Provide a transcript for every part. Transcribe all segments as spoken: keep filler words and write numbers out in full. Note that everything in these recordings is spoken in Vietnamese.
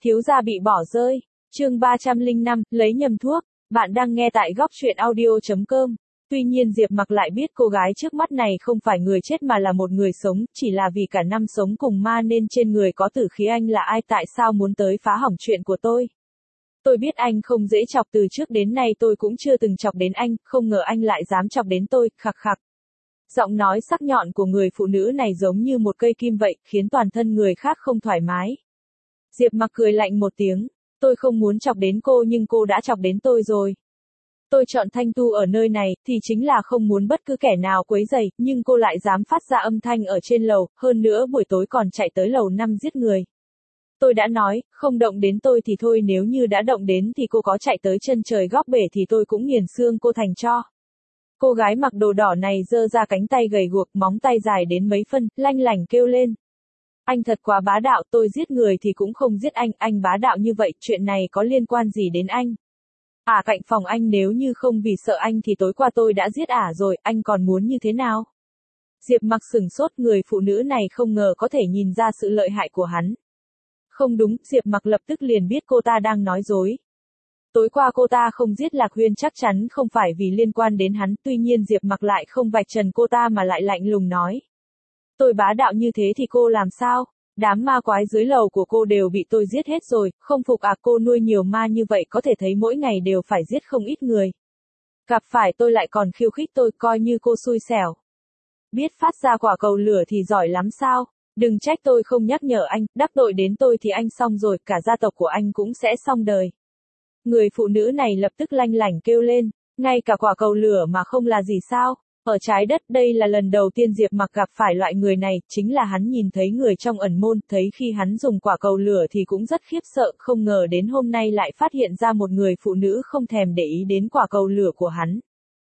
Thiếu gia bị bỏ rơi. Chương ba trăm lẻ năm, lấy nhầm thuốc. Bạn đang nghe tại góc truyện audio chấm com. Tuy nhiên Diệp Mặc lại biết cô gái trước mắt này không phải người chết mà là một người sống, chỉ là vì cả năm sống cùng ma nên trên người có tử khí. Anh là ai, tại sao muốn tới phá hỏng chuyện của tôi? Tôi biết anh không dễ chọc, từ trước đến nay tôi cũng chưa từng chọc đến anh, không ngờ anh lại dám chọc đến tôi, khặc khặc. Giọng nói sắc nhọn của người phụ nữ này giống như một cây kim vậy, khiến toàn thân người khác không thoải mái. Diệp Mặc cười lạnh một tiếng, tôi không muốn chọc đến cô nhưng cô đã chọc đến tôi rồi. Tôi chọn thanh tu ở nơi này, thì chính là không muốn bất cứ kẻ nào quấy rầy, nhưng cô lại dám phát ra âm thanh ở trên lầu, hơn nữa buổi tối còn chạy tới lầu năm giết người. Tôi đã nói, không động đến tôi thì thôi, nếu như đã động đến thì cô có chạy tới chân trời góc bể thì tôi cũng nghiền xương cô thành tro. Cô gái mặc đồ đỏ này giơ ra cánh tay gầy guộc, móng tay dài đến mấy phân, lanh lảnh kêu lên. Anh thật quá bá đạo, tôi giết người thì cũng không giết anh, anh bá đạo như vậy, chuyện này có liên quan gì đến anh? À, cạnh phòng anh, nếu như không vì sợ anh thì tối qua tôi đã giết ả rồi, anh còn muốn như thế nào? Diệp Mặc sửng sốt, người phụ nữ này không ngờ có thể nhìn ra sự lợi hại của hắn. Không đúng, Diệp Mặc lập tức liền biết cô ta đang nói dối. Tối qua cô ta không giết Lạc Huyên chắc chắn không phải vì liên quan đến hắn, tuy nhiên Diệp Mặc lại không vạch trần cô ta mà lại lạnh lùng nói. Tôi bá đạo như thế thì cô làm sao? Đám ma quái dưới lầu của cô đều bị tôi giết hết rồi, không phục à? Cô nuôi nhiều ma như vậy có thể thấy mỗi ngày đều phải giết không ít người. Gặp phải tôi lại còn khiêu khích tôi, coi như cô xui xẻo. Biết phát ra quả cầu lửa thì giỏi lắm sao? Đừng trách tôi không nhắc nhở anh, đắc tội đến tôi thì anh xong rồi, cả gia tộc của anh cũng sẽ xong đời. Người phụ nữ này lập tức lanh lảnh kêu lên, ngay cả quả cầu lửa mà không là gì sao? Ở trái đất đây là lần đầu tiên Diệp Mặc gặp phải loại người này, chính là hắn nhìn thấy người trong ẩn môn, thấy khi hắn dùng quả cầu lửa thì cũng rất khiếp sợ, không ngờ đến hôm nay lại phát hiện ra một người phụ nữ không thèm để ý đến quả cầu lửa của hắn.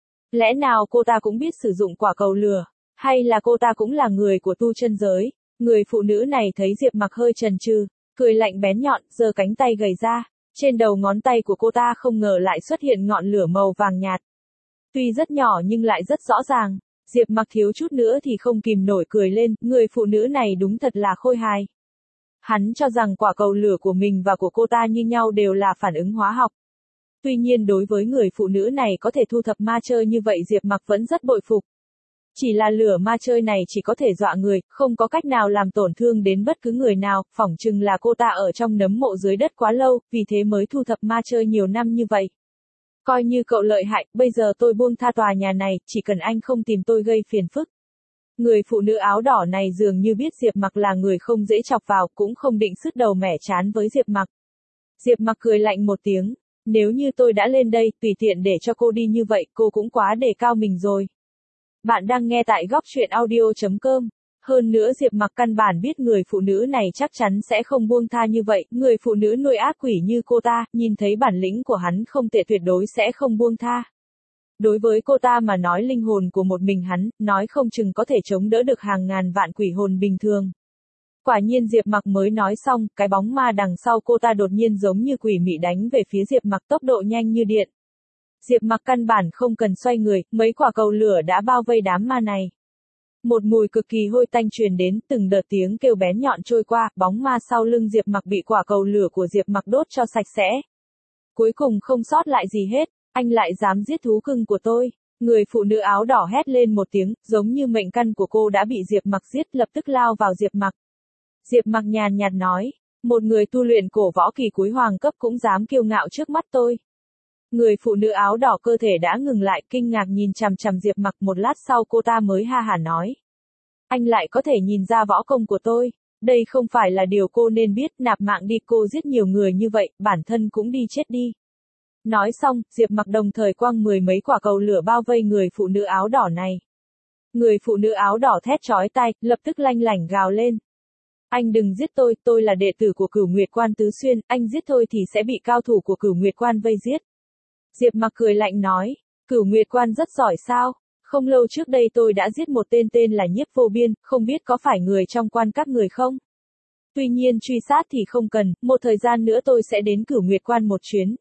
Lẽ nào cô ta cũng biết sử dụng quả cầu lửa, hay là cô ta cũng là người của tu chân giới? Người phụ nữ này thấy Diệp Mặc hơi chần chừ, cười lạnh bén nhọn, giơ cánh tay gầy ra, trên đầu ngón tay của cô ta không ngờ lại xuất hiện ngọn lửa màu vàng nhạt. Tuy rất nhỏ nhưng lại rất rõ ràng, Diệp Mặc thiếu chút nữa thì không kìm nổi cười lên, người phụ nữ này đúng thật là khôi hài. Hắn cho rằng quả cầu lửa của mình và của cô ta như nhau đều là phản ứng hóa học. Tuy nhiên đối với người phụ nữ này có thể thu thập ma chơi như vậy Diệp Mặc vẫn rất bội phục. Chỉ là lửa ma chơi này chỉ có thể dọa người, không có cách nào làm tổn thương đến bất cứ người nào, phỏng chừng là cô ta ở trong nấm mộ dưới đất quá lâu, vì thế mới thu thập ma chơi nhiều năm như vậy. Coi như cậu lợi hại, bây giờ tôi buông tha tòa nhà này, chỉ cần anh không tìm tôi gây phiền phức. Người phụ nữ áo đỏ này dường như biết Diệp Mặc là người không dễ chọc vào, cũng không định sứt đầu mẻ chán với Diệp Mặc. Diệp Mặc cười lạnh một tiếng, nếu như tôi đã lên đây, tùy tiện để cho cô đi như vậy, cô cũng quá đề cao mình rồi. Bạn đang nghe tại góc truyện audio chấm com. Hơn nữa Diệp Mặc căn bản biết người phụ nữ này chắc chắn sẽ không buông tha như vậy, người phụ nữ nuôi ác quỷ như cô ta, nhìn thấy bản lĩnh của hắn không tệ tuyệt đối sẽ không buông tha. Đối với cô ta mà nói linh hồn của một mình hắn, nói không chừng có thể chống đỡ được hàng ngàn vạn quỷ hồn bình thường. Quả nhiên Diệp Mặc mới nói xong, cái bóng ma đằng sau cô ta đột nhiên giống như quỷ mị đánh về phía Diệp Mặc tốc độ nhanh như điện. Diệp Mặc căn bản không cần xoay người, mấy quả cầu lửa đã bao vây đám ma này. Một mùi cực kỳ hôi tanh truyền đến, từng đợt tiếng kêu bén nhọn trôi qua, bóng ma sau lưng Diệp Mặc bị quả cầu lửa của Diệp Mặc đốt cho sạch sẽ. Cuối cùng không sót lại gì hết, anh lại dám giết thú cưng của tôi. Người phụ nữ áo đỏ hét lên một tiếng, giống như mệnh căn của cô đã bị Diệp Mặc giết, lập tức lao vào Diệp Mặc. Diệp Mặc nhàn nhạt nói, một người tu luyện cổ võ kỳ cuối hoàng cấp cũng dám kiêu ngạo trước mắt tôi. Người phụ nữ áo đỏ cơ thể đã ngừng lại, kinh ngạc nhìn chằm chằm Diệp Mặc, một lát sau cô ta mới ha hả nói. Anh lại có thể nhìn ra võ công của tôi, đây không phải là điều cô nên biết, nạp mạng đi, cô giết nhiều người như vậy, bản thân cũng đi chết đi. Nói xong, Diệp Mặc đồng thời quăng mười mấy quả cầu lửa bao vây người phụ nữ áo đỏ này. Người phụ nữ áo đỏ thét chói tai, lập tức lanh lảnh gào lên. Anh đừng giết tôi, tôi là đệ tử của Cửu Nguyệt Quan Tứ Xuyên, anh giết tôi thì sẽ bị cao thủ của Cửu Nguyệt Quan vây giết. Diệp Mặc cười lạnh nói, Cửu Nguyệt Quan rất giỏi sao? Không lâu trước đây tôi đã giết một tên tên là Nhiếp Vô Biên, không biết có phải người trong quan các người không? Tuy nhiên truy sát thì không cần, một thời gian nữa tôi sẽ đến Cửu Nguyệt Quan một chuyến.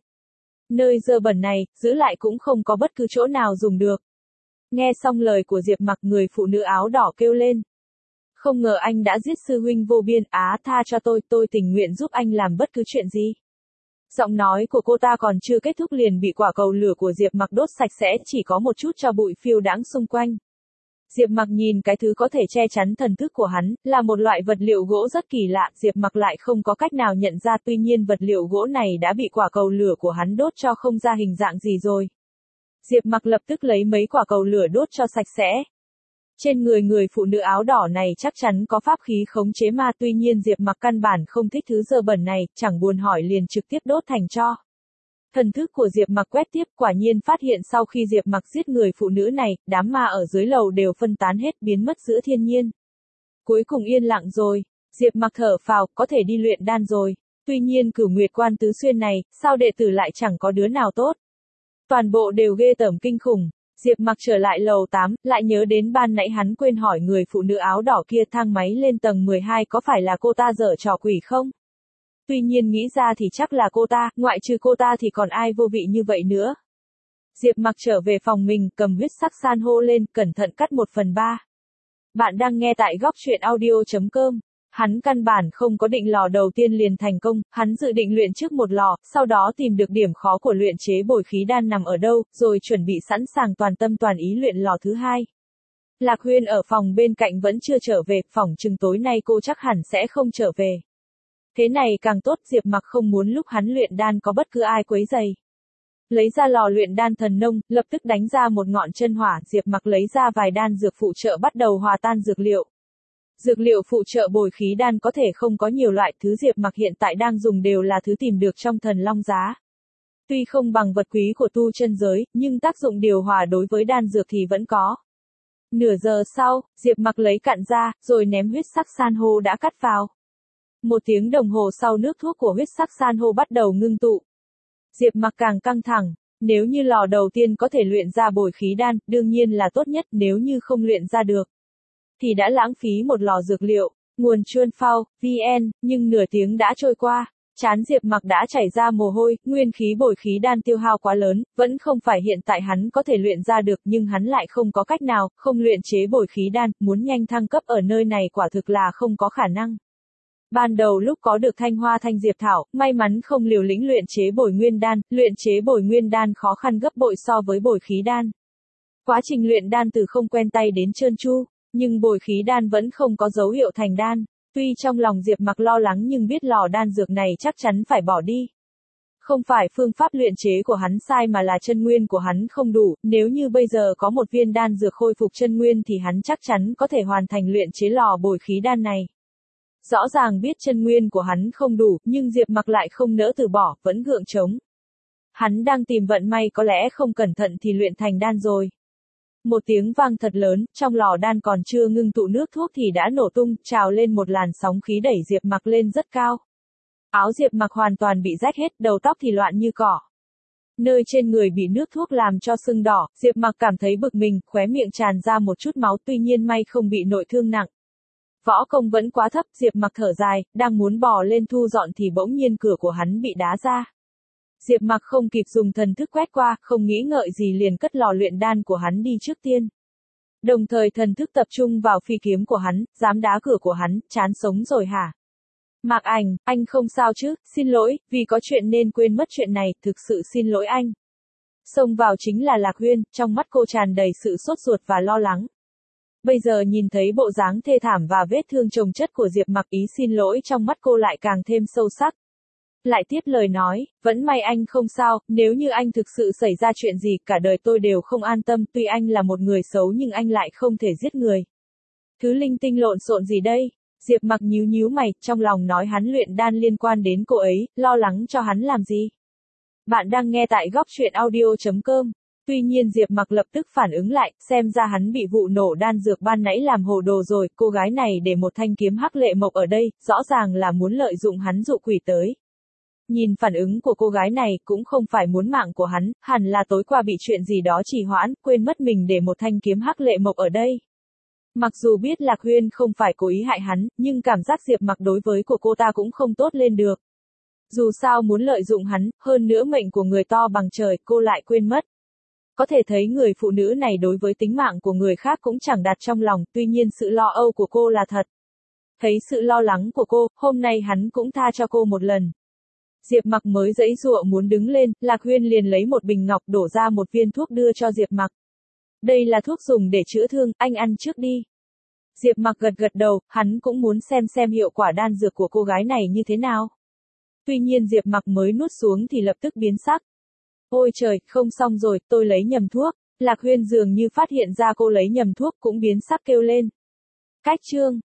Nơi dơ bẩn này, giữ lại cũng không có bất cứ chỗ nào dùng được. Nghe xong lời của Diệp Mặc, người phụ nữ áo đỏ kêu lên. Không ngờ anh đã giết sư huynh vô biên, á tha cho tôi, tôi tình nguyện giúp anh làm bất cứ chuyện gì. Giọng nói của cô ta còn chưa kết thúc liền bị quả cầu lửa của Diệp Mặc đốt sạch sẽ, chỉ có một chút tro bụi phiêu đãng xung quanh. Diệp Mặc nhìn cái thứ có thể che chắn thần thức của hắn, là một loại vật liệu gỗ rất kỳ lạ, Diệp Mặc lại không có cách nào nhận ra, tuy nhiên vật liệu gỗ này đã bị quả cầu lửa của hắn đốt cho không ra hình dạng gì rồi. Diệp Mặc lập tức lấy mấy quả cầu lửa đốt cho sạch sẽ. Trên người người phụ nữ áo đỏ này chắc chắn có pháp khí khống chế ma, tuy nhiên Diệp Mặc căn bản không thích thứ dơ bẩn này, chẳng buồn hỏi liền trực tiếp đốt thành tro. Thần thức của Diệp Mặc quét tiếp, quả nhiên phát hiện sau khi Diệp Mặc giết người phụ nữ này, đám ma ở dưới lầu đều phân tán hết, biến mất giữa thiên nhiên. Cuối cùng yên lặng rồi, Diệp Mặc thở phào, có thể đi luyện đan rồi. Tuy nhiên Cửu Nguyệt Quan tứ xuyên này, sao đệ tử lại chẳng có đứa nào tốt? Toàn bộ đều ghê tởm kinh khủng. Diệp Mặc trở lại lầu tám, lại nhớ đến ban nãy hắn quên hỏi người phụ nữ áo đỏ kia, thang máy lên tầng mười hai có phải là cô ta giở trò quỷ không? Tuy nhiên nghĩ ra thì chắc là cô ta, ngoại trừ cô ta thì còn ai vô vị như vậy nữa. Diệp Mặc trở về phòng mình, cầm huyết sắc san hô lên, cẩn thận cắt một phần ba. Bạn đang nghe tại góc truyện audio chấm com. Hắn căn bản không có định lò đầu tiên liền thành công, hắn dự định luyện trước một lò, sau đó tìm được điểm khó của luyện chế bồi khí đan nằm ở đâu, rồi chuẩn bị sẵn sàng toàn tâm toàn ý luyện lò thứ hai. Lạc Huyên ở phòng bên cạnh vẫn chưa trở về, phỏng chừng tối nay cô chắc hẳn sẽ không trở về. Thế này càng tốt, Diệp Mặc không muốn lúc hắn luyện đan có bất cứ ai quấy rầy. Lấy ra lò luyện đan thần nông, lập tức đánh ra một ngọn chân hỏa, Diệp Mặc lấy ra vài đan dược phụ trợ bắt đầu hòa tan dược liệu. Dược liệu phụ trợ bồi khí đan có thể không có nhiều loại, thứ Diệp Mặc hiện tại đang dùng đều là thứ tìm được trong thần long giá. Tuy không bằng vật quý của tu chân giới, nhưng tác dụng điều hòa đối với đan dược thì vẫn có. Nửa giờ sau, Diệp Mặc lấy cạn ra, rồi ném huyết sắc san hô đã cắt vào. Một tiếng đồng hồ sau nước thuốc của huyết sắc san hô bắt đầu ngưng tụ. Diệp Mặc càng căng thẳng, nếu như lò đầu tiên có thể luyện ra bồi khí đan, đương nhiên là tốt nhất, nếu như không luyện ra được thì đã lãng phí một lò dược liệu. Nguồn Chuan Phao, vê en, nhưng nửa tiếng đã trôi qua, trán Diệp Mặc đã chảy ra mồ hôi, nguyên khí bồi khí đan tiêu hao quá lớn, vẫn không phải hiện tại hắn có thể luyện ra được, nhưng hắn lại không có cách nào, không luyện chế bồi khí đan, muốn nhanh thăng cấp ở nơi này quả thực là không có khả năng. Ban đầu lúc có được thanh hoa thanh diệp thảo, may mắn không liều lĩnh luyện chế bồi nguyên đan, luyện chế bồi nguyên đan khó khăn gấp bội so với bồi khí đan. Quá trình luyện đan từ không quen tay đến trơn tru, nhưng bồi khí đan vẫn không có dấu hiệu thành đan. Tuy trong lòng Diệp Mặc lo lắng nhưng biết lò đan dược này chắc chắn phải bỏ đi. Không phải phương pháp luyện chế của hắn sai mà là chân nguyên của hắn không đủ, nếu như bây giờ có một viên đan dược khôi phục chân nguyên thì hắn chắc chắn có thể hoàn thành luyện chế lò bồi khí đan này. Rõ ràng biết chân nguyên của hắn không đủ, nhưng Diệp Mặc lại không nỡ từ bỏ, vẫn gượng chống. Hắn đang tìm vận may, có lẽ không cẩn thận thì luyện thành đan rồi. Một tiếng vang thật lớn, trong lò đan còn chưa ngưng tụ nước thuốc thì đã nổ tung, trào lên một làn sóng khí đẩy Diệp Mặc lên rất cao. Áo Diệp Mặc hoàn toàn bị rách hết, đầu tóc thì loạn như cỏ. Nơi trên người bị nước thuốc làm cho sưng đỏ, Diệp Mặc cảm thấy bực mình, khóe miệng tràn ra một chút máu, tuy nhiên may không bị nội thương nặng. Võ công vẫn quá thấp, Diệp Mặc thở dài, đang muốn bò lên thu dọn thì bỗng nhiên cửa của hắn bị đá ra. Diệp Mặc không kịp dùng thần thức quét qua, không nghĩ ngợi gì liền cất lò luyện đan của hắn đi trước tiên. Đồng thời thần thức tập trung vào phi kiếm của hắn, dám đá cửa của hắn, chán sống rồi hả? Mạc Ảnh, anh không sao chứ, xin lỗi, vì có chuyện nên quên mất chuyện này, thực sự xin lỗi anh. Xông vào chính là Lạc Huyên, trong mắt cô tràn đầy sự sốt ruột và lo lắng. Bây giờ nhìn thấy bộ dáng thê thảm và vết thương chồng chất của Diệp Mặc, ý xin lỗi trong mắt cô lại càng thêm sâu sắc. Lại tiếp lời nói, vẫn may anh không sao, nếu như anh thực sự xảy ra chuyện gì cả đời tôi đều không an tâm, tuy anh là một người xấu nhưng anh lại không thể giết người. Thứ linh tinh lộn xộn gì đây? Diệp Mặc nhíu nhíu mày, trong lòng nói hắn luyện đan liên quan đến cô ấy, lo lắng cho hắn làm gì? Bạn đang nghe tại góc truyện audio chấm com. Tuy nhiên Diệp Mặc lập tức phản ứng lại, xem ra hắn bị vụ nổ đan dược ban nãy làm hồ đồ rồi, cô gái này để một thanh kiếm hắc lệ mộc ở đây, rõ ràng là muốn lợi dụng hắn dụ quỷ tới. Nhìn phản ứng của cô gái này cũng không phải muốn mạng của hắn, hẳn là tối qua bị chuyện gì đó trì hoãn, quên mất mình để một thanh kiếm hắc lệ mộc ở đây. Mặc dù biết Lạc Huyên không phải cố ý hại hắn, nhưng cảm giác Diệp Mặc đối với của cô ta cũng không tốt lên được. Dù sao muốn lợi dụng hắn, hơn nữa mệnh của người to bằng trời, cô lại quên mất. Có thể thấy người phụ nữ này đối với tính mạng của người khác cũng chẳng đặt trong lòng, tuy nhiên sự lo âu của cô là thật. Thấy sự lo lắng của cô, hôm nay hắn cũng tha cho cô một lần. Diệp Mặc mới giãy giụa muốn đứng lên, Lạc Huyên liền lấy một bình ngọc đổ ra một viên thuốc đưa cho Diệp Mặc. Đây là thuốc dùng để chữa thương, anh ăn trước đi. Diệp Mặc gật gật đầu, hắn cũng muốn xem xem hiệu quả đan dược của cô gái này như thế nào. Tuy nhiên Diệp Mặc mới nuốt xuống thì lập tức biến sắc. Ôi trời, không xong rồi, tôi lấy nhầm thuốc. Lạc Huyên dường như phát hiện ra cô lấy nhầm thuốc cũng biến sắc kêu lên. Cách chương